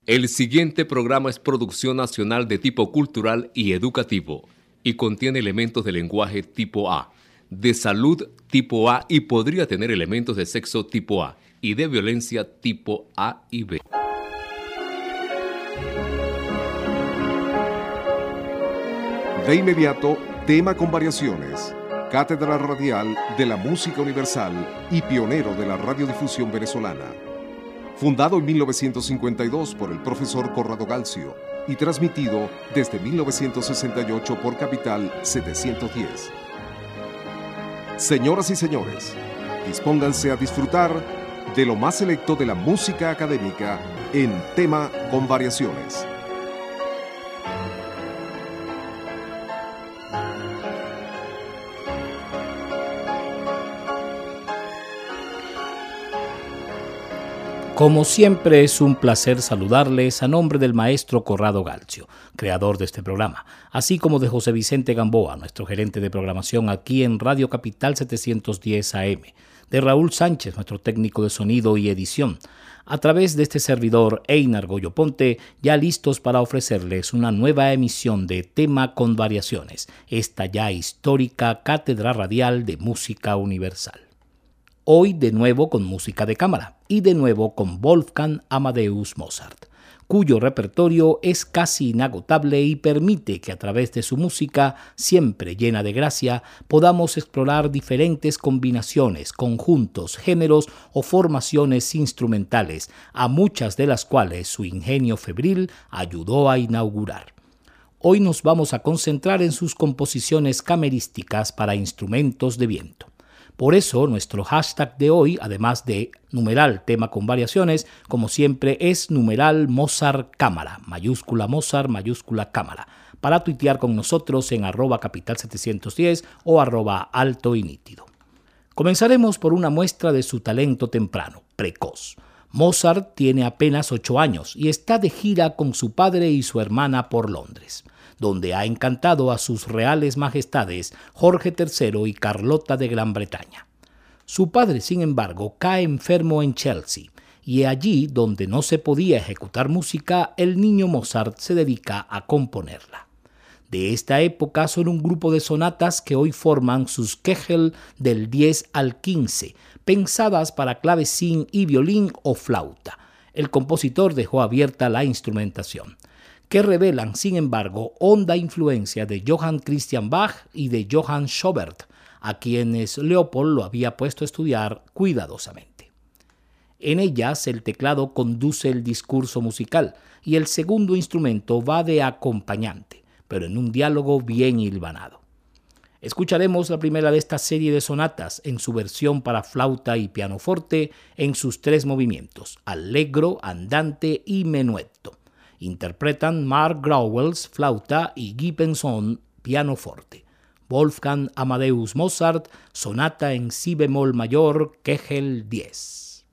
El siguiente programa es producción nacional de tipo cultural y educativo y contiene elementos de lenguaje tipo A, de salud tipo A y podría tener elementos de sexo tipo A y de violencia tipo A y B. De inmediato, tema con variaciones. Cátedra Radial de la Música Universal y pionero de la radiodifusión venezolana. Fundado en 1952 por el profesor Corrado Galcio y transmitido desde 1968 por Capital 710. Señoras y señores, dispónganse a disfrutar de lo más selecto de la música académica en tema con variaciones. Como siempre es un placer saludarles a nombre del maestro Corrado Galcio, creador de este programa, así como de José Vicente Gamboa, nuestro gerente de programación aquí en Radio Capital 710 AM, de Raúl Sánchez, nuestro técnico de sonido y edición, a través de este servidor Einar Goyo Ponte, ya listos para ofrecerles una nueva emisión de Tema con Variaciones, esta ya histórica Cátedra Radial de Música Universal. Hoy de nuevo con música de cámara y de nuevo con Wolfgang Amadeus Mozart, cuyo repertorio es casi inagotable y permite que a través de su música, siempre llena de gracia, podamos explorar diferentes combinaciones, conjuntos, géneros o formaciones instrumentales, a muchas de las cuales su ingenio febril ayudó a inaugurar. Hoy nos vamos a concentrar en sus composiciones camerísticas para instrumentos de viento. Por eso, nuestro hashtag de hoy, además de numeral tema con variaciones, como siempre es numeral Mozart Cámara, mayúscula Mozart, mayúscula Cámara, para tuitear con nosotros en @capital710 o @alto y nítido. Comenzaremos por una muestra de su talento temprano, precoz. Mozart tiene apenas 8 años y está de gira con su padre y su hermana por Londres, donde ha encantado a sus reales majestades Jorge III y Carlota de Gran Bretaña. Su padre, sin embargo, cae enfermo en Chelsea, y allí, donde no se podía ejecutar música, el niño Mozart se dedica a componerla. De esta época son un grupo de sonatas que hoy forman sus Kegel del 10 al 15, pensadas para clavecín y violín o flauta. El compositor dejó abierta la instrumentación, que revelan, sin embargo, honda influencia de Johann Christian Bach y de Johann Schubert, a quienes Leopold lo había puesto a estudiar cuidadosamente. En ellas, el teclado conduce el discurso musical y el segundo instrumento va de acompañante, pero en un diálogo bien hilvanado. Escucharemos la primera de esta serie de sonatas en su versión para flauta y pianoforte en sus 3 movimientos, allegro, andante y menuetto. Interpretan Mark Grauwels, flauta, y Guy Benson, pianoforte. Wolfgang Amadeus Mozart, sonata en si bemol mayor, Kegel 10.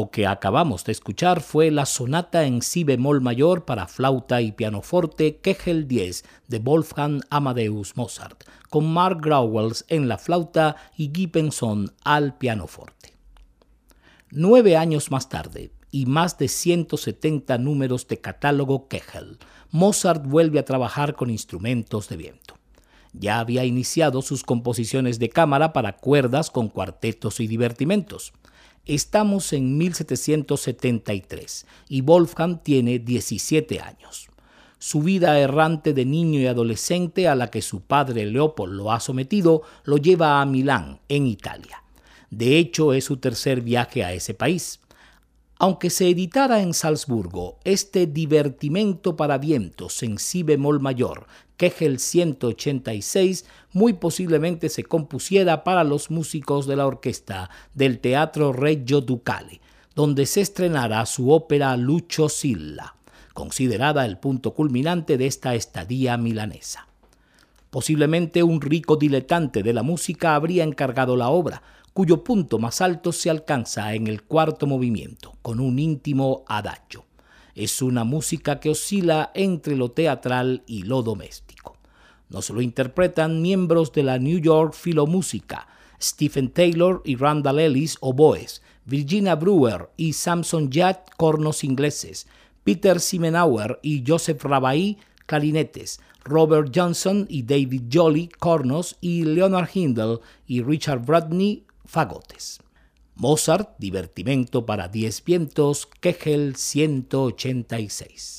Lo que acabamos de escuchar fue la sonata en si bemol mayor para flauta y pianoforte Kegel 10 de Wolfgang Amadeus Mozart, con Mark Grauwels en la flauta y Guy Pinzon al pianoforte. 9 años más tarde, y más de 170 números de catálogo Kegel, Mozart vuelve a trabajar con instrumentos de viento. Ya había iniciado sus composiciones de cámara para cuerdas con cuartetos y divertimentos. Estamos en 1773 y Wolfgang tiene 17 años. Su vida errante de niño y adolescente, a la que su padre Leopold lo ha sometido, lo lleva a Milán, en Italia. De hecho, es su tercer viaje a ese país. Aunque se editara en Salzburgo, este divertimento para vientos en si bemol mayor, Kegel 186, muy posiblemente se compusiera para los músicos de la orquesta del Teatro Regio Ducale, donde se estrenara su ópera Lucio Silla, considerada el punto culminante de esta estadía milanesa. Posiblemente un rico diletante de la música habría encargado la obra, cuyo punto más alto se alcanza en el cuarto movimiento, con un íntimo adagio. Es una música que oscila entre lo teatral y lo doméstico. Nos lo interpretan miembros de la New York Philomúsica, Stephen Taylor y Randall Ellis, oboes, Virginia Brewer y Samson Yat, cornos ingleses, Peter Simenauer y Joseph Rabai, clarinetes, Robert Johnson y David Jolley, cornos, y Leonard Hindle y Richard Bradney, fagotes. Mozart, divertimento para 10 vientos, Kegel 186.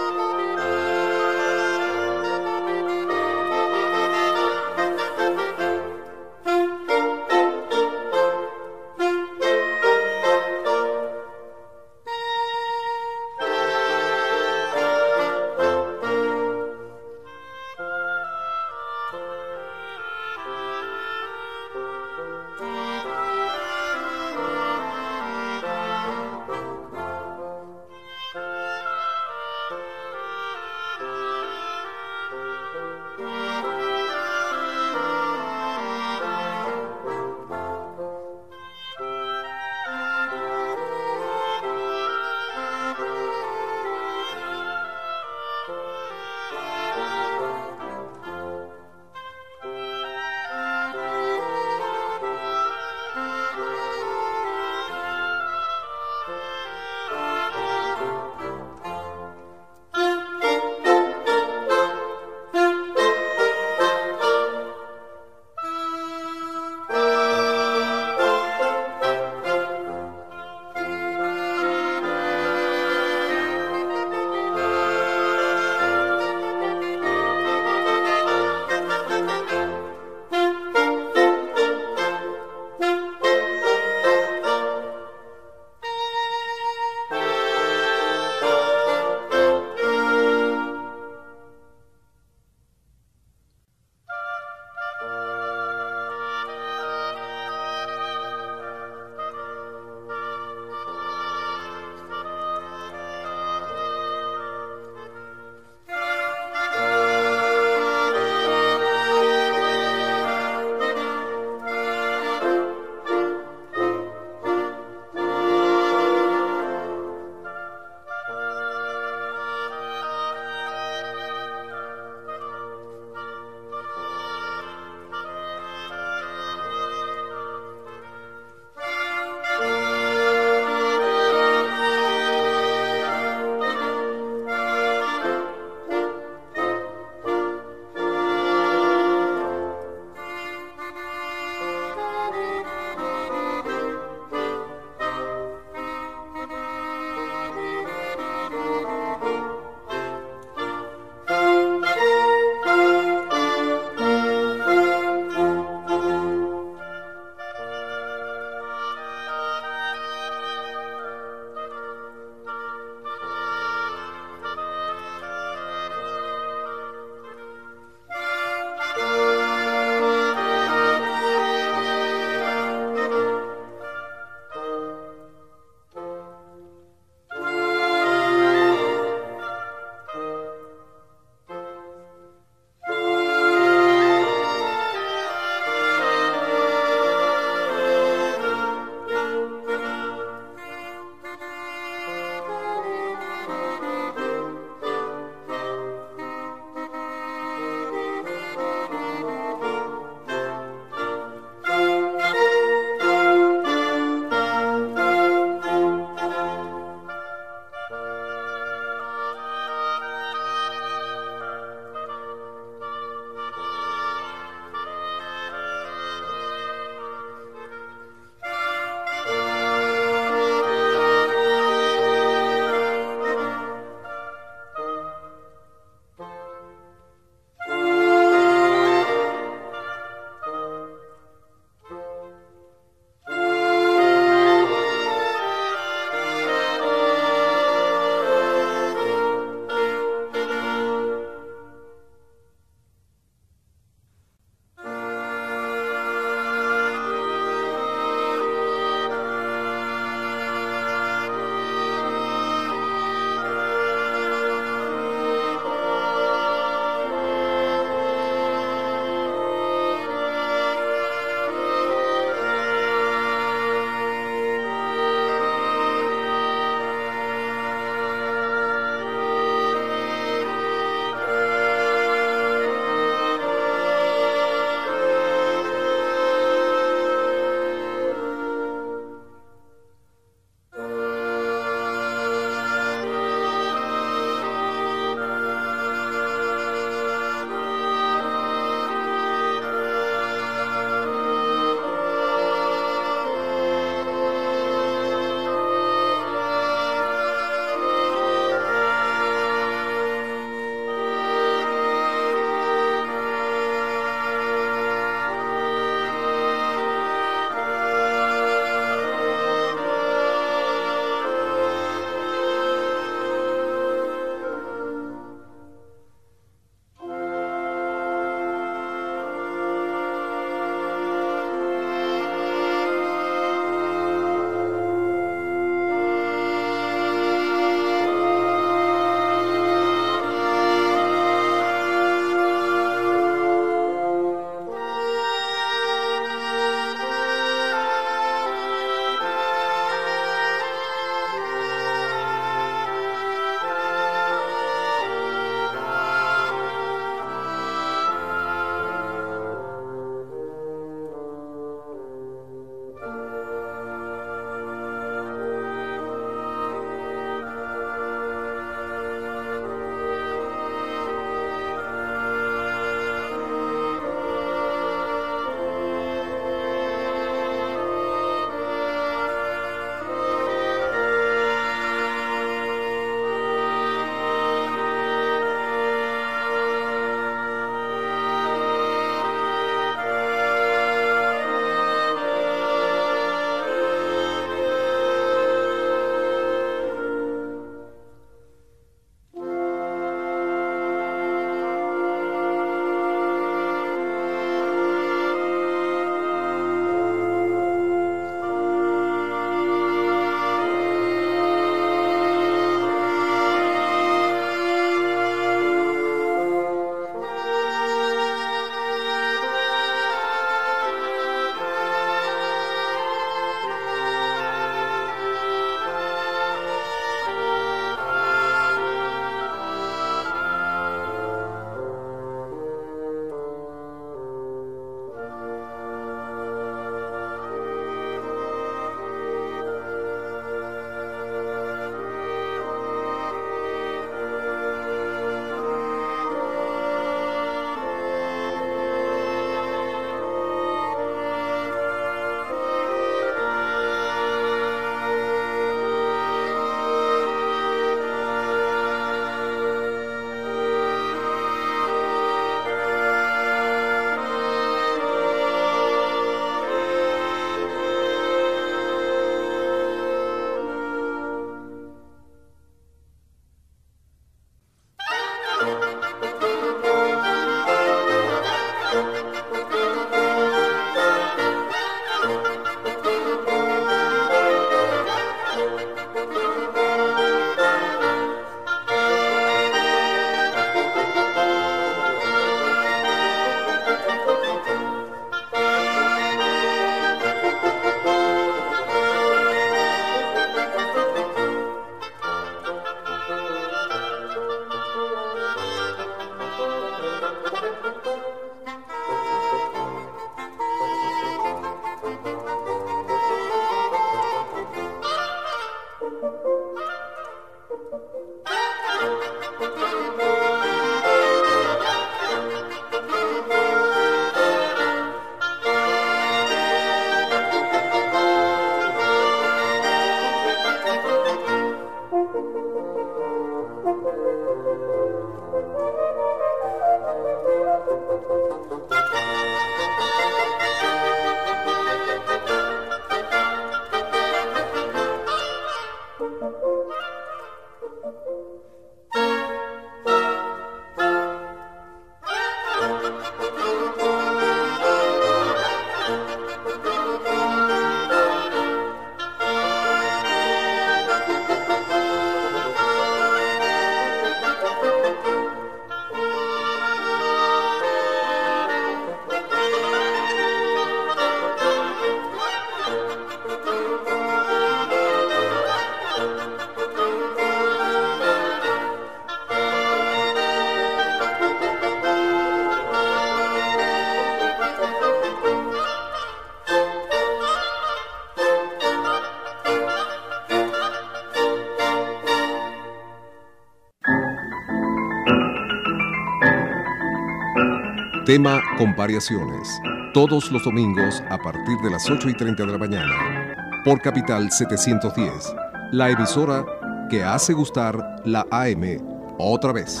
Tema con variaciones. Todos los domingos a partir de las 8:30 de la mañana. Por Capital 710. La emisora que hace gustar la AM otra vez.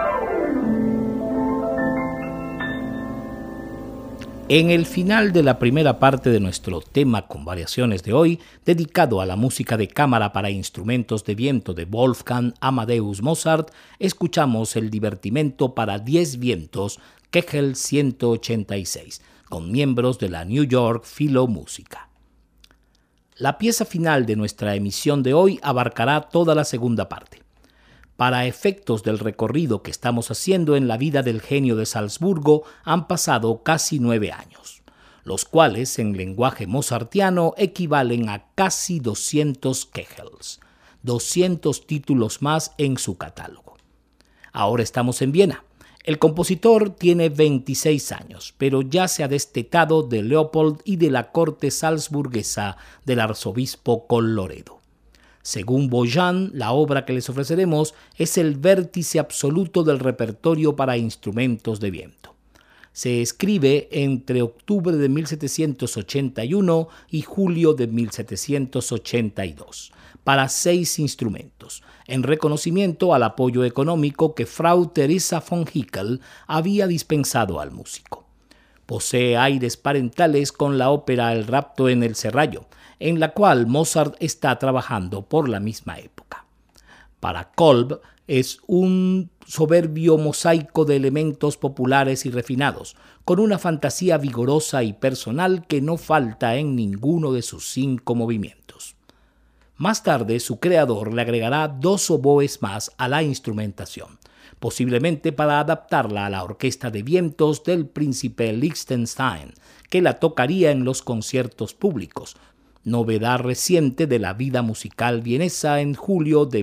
En el final de la primera parte de nuestro tema con variaciones de hoy, dedicado a la música de cámara para instrumentos de viento de Wolfgang Amadeus Mozart, escuchamos el divertimento para 10 vientos Kegel 186, con miembros de la New York Philomúsica. La pieza final de nuestra emisión de hoy abarcará toda la segunda parte. Para efectos del recorrido que estamos haciendo en la vida del genio de Salzburgo han pasado casi 9 años, los cuales en lenguaje mozartiano equivalen a casi 200 Kegels, 200 títulos más en su catálogo. Ahora estamos en Viena. El compositor tiene 26 años, pero ya se ha destetado de Leopold y de la corte salzburguesa del arzobispo Colloredo. Según Bojan, la obra que les ofreceremos es el vértice absoluto del repertorio para instrumentos de viento. Se escribe entre octubre de 1781 y julio de 1782, para 6 instrumentos, en reconocimiento al apoyo económico que Frau Teresa von Hickel había dispensado al músico. Posee aires parentales con la ópera El rapto en el Serrallo, en la cual Mozart está trabajando por la misma época. Para Kolb es un soberbio mosaico de elementos populares y refinados, con una fantasía vigorosa y personal que no falta en ninguno de sus 5 movimientos. Más tarde, su creador le agregará 2 oboes más a la instrumentación, posiblemente para adaptarla a la orquesta de vientos del príncipe Liechtenstein, que la tocaría en los conciertos públicos, novedad reciente de la vida musical vienesa en julio de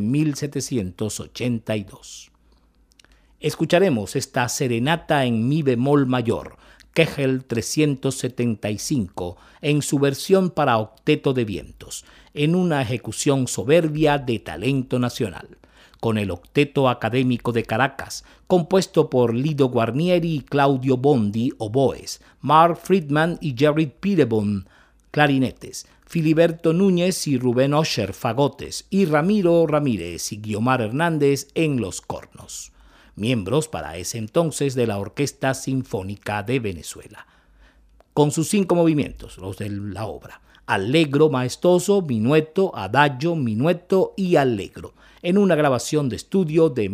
1782. Escucharemos esta serenata en mi bemol mayor, Kegel 375, en su versión para octeto de vientos, en una ejecución soberbia de talento nacional, con el Octeto Académico de Caracas, compuesto por Lido Guarnieri y Claudio Bondi, oboes, Mark Friedman y Jerry Pettibone, clarinetes, Filiberto Núñez y Rubén Osher, fagotes, y Ramiro Ramírez y Guiomar Hernández en los cornos, miembros para ese entonces de la Orquesta Sinfónica de Venezuela, con sus 5 movimientos, los de la obra: allegro maestoso, minueto, adagio, minueto y allegro, en una grabación de estudio de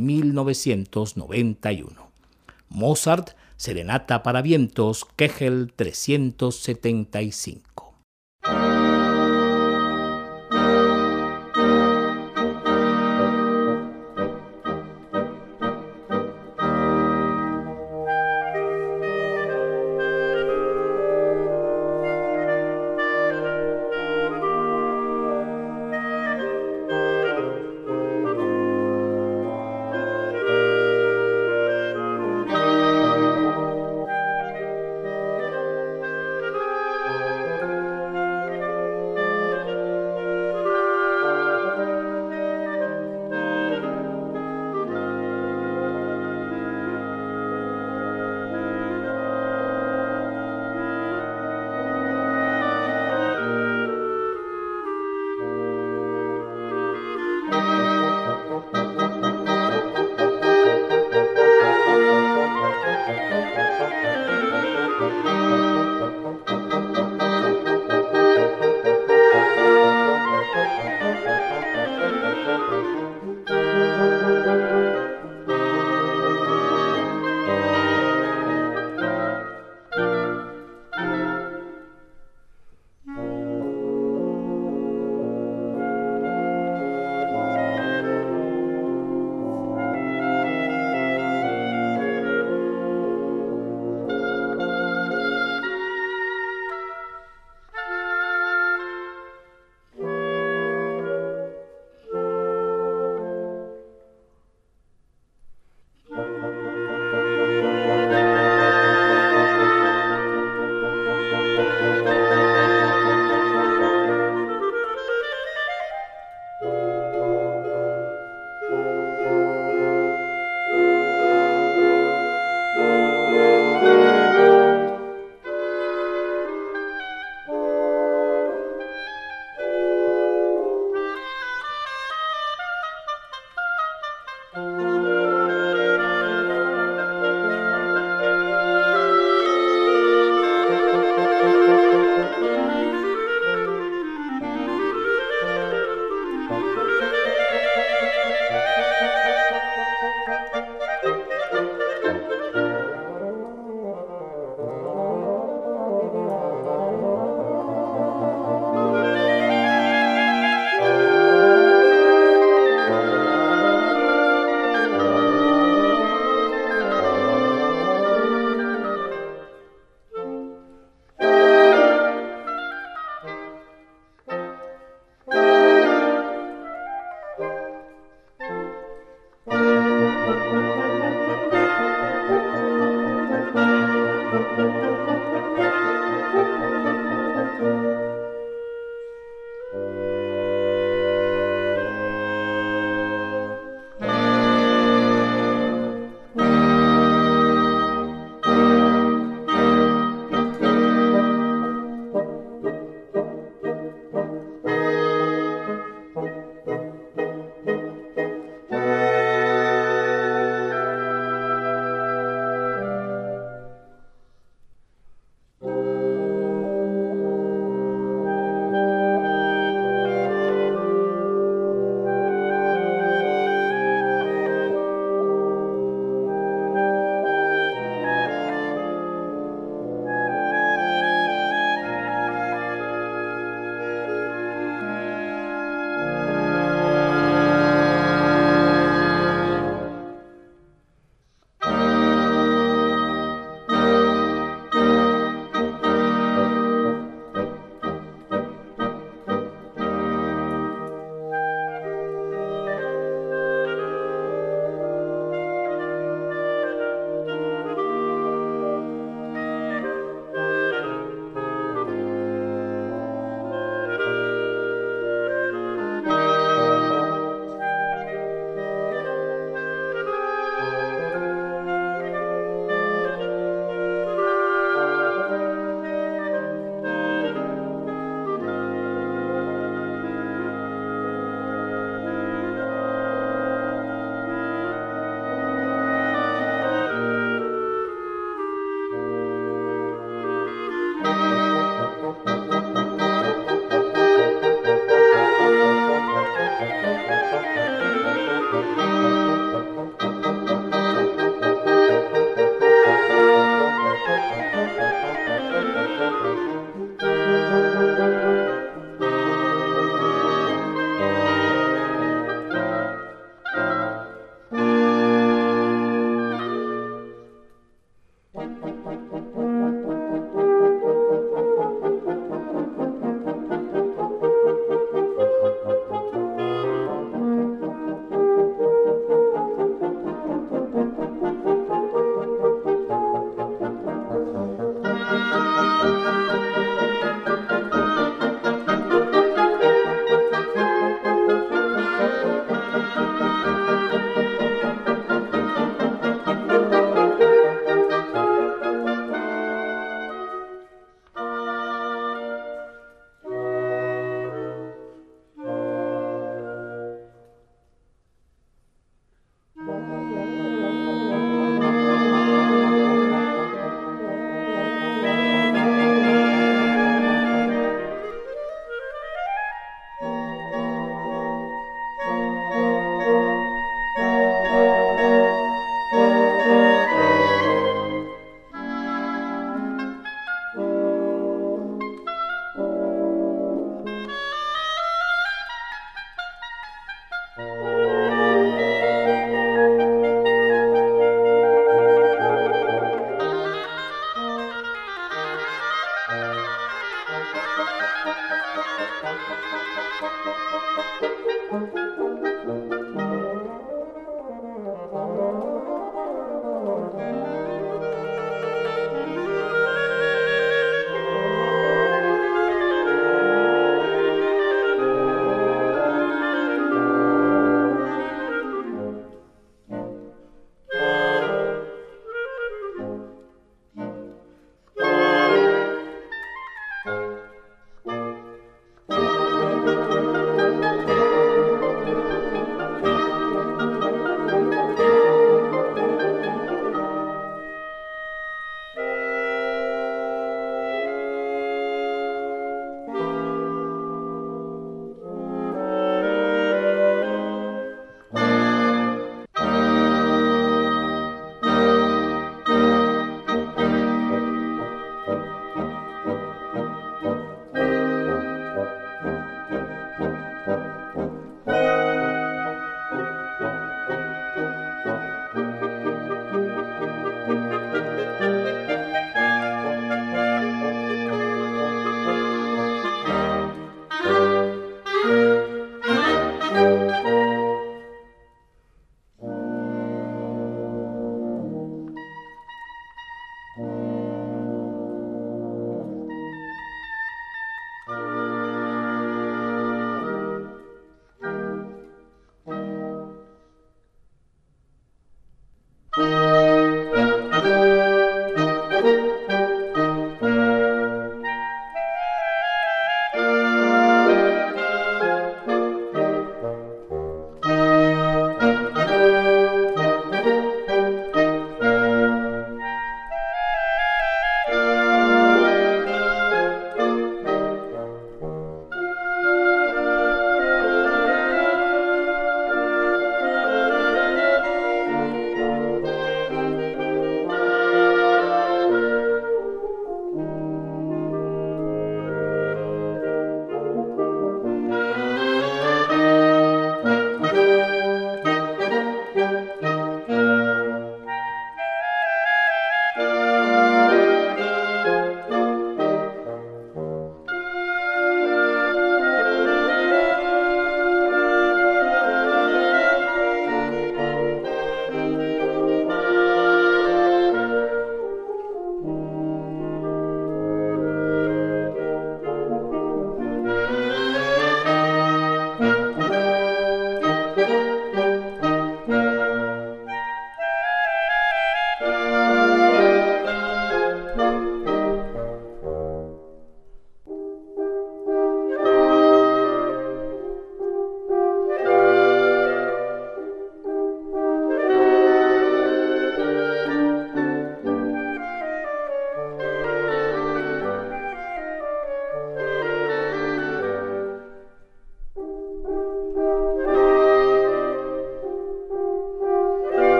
1991. Mozart, Serenata para vientos, Kegel 375.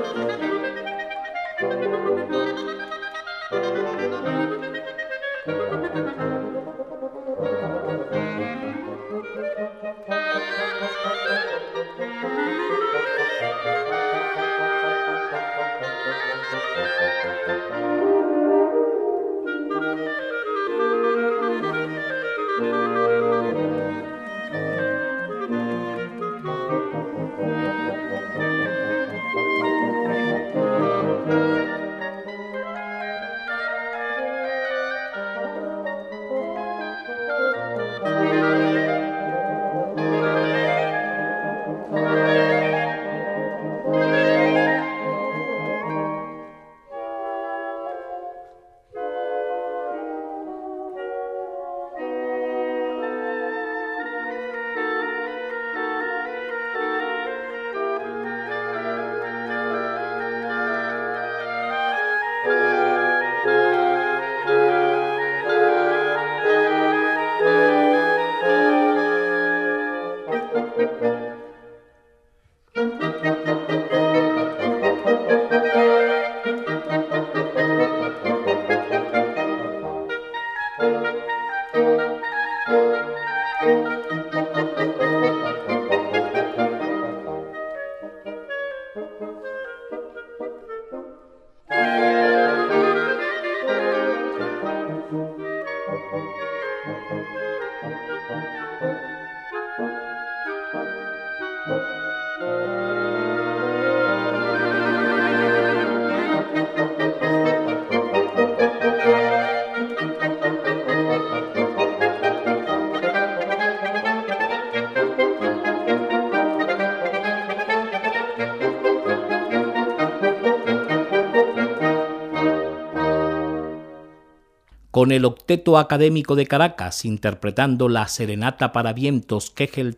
Con el Octeto Académico de Caracas interpretando la Serenata para vientos Kegel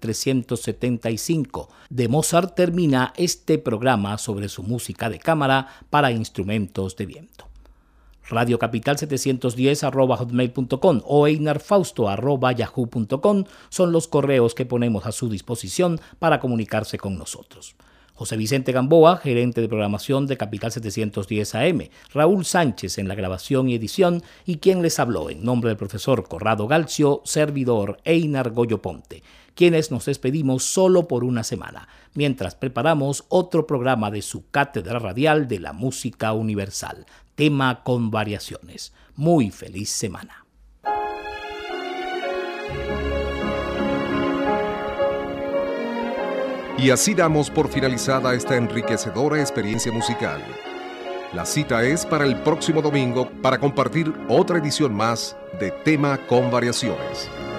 375 de Mozart, termina este programa sobre su música de cámara para instrumentos de viento. radiocapital710@hotmail.com o einarfausto@yahoo.com son los correos que ponemos a su disposición para comunicarse con nosotros. José Vicente Gamboa, gerente de programación de Capital 710 AM, Raúl Sánchez en la grabación y edición, y quien les habló en nombre del profesor Corrado Galcio, servidor Einar Goyo Ponte, quienes nos despedimos solo por una semana, mientras preparamos otro programa de su Cátedra Radial de la Música Universal, tema con variaciones. Muy feliz semana. Y así damos por finalizada esta enriquecedora experiencia musical. La cita es para el próximo domingo para compartir otra edición más de Tema con Variaciones.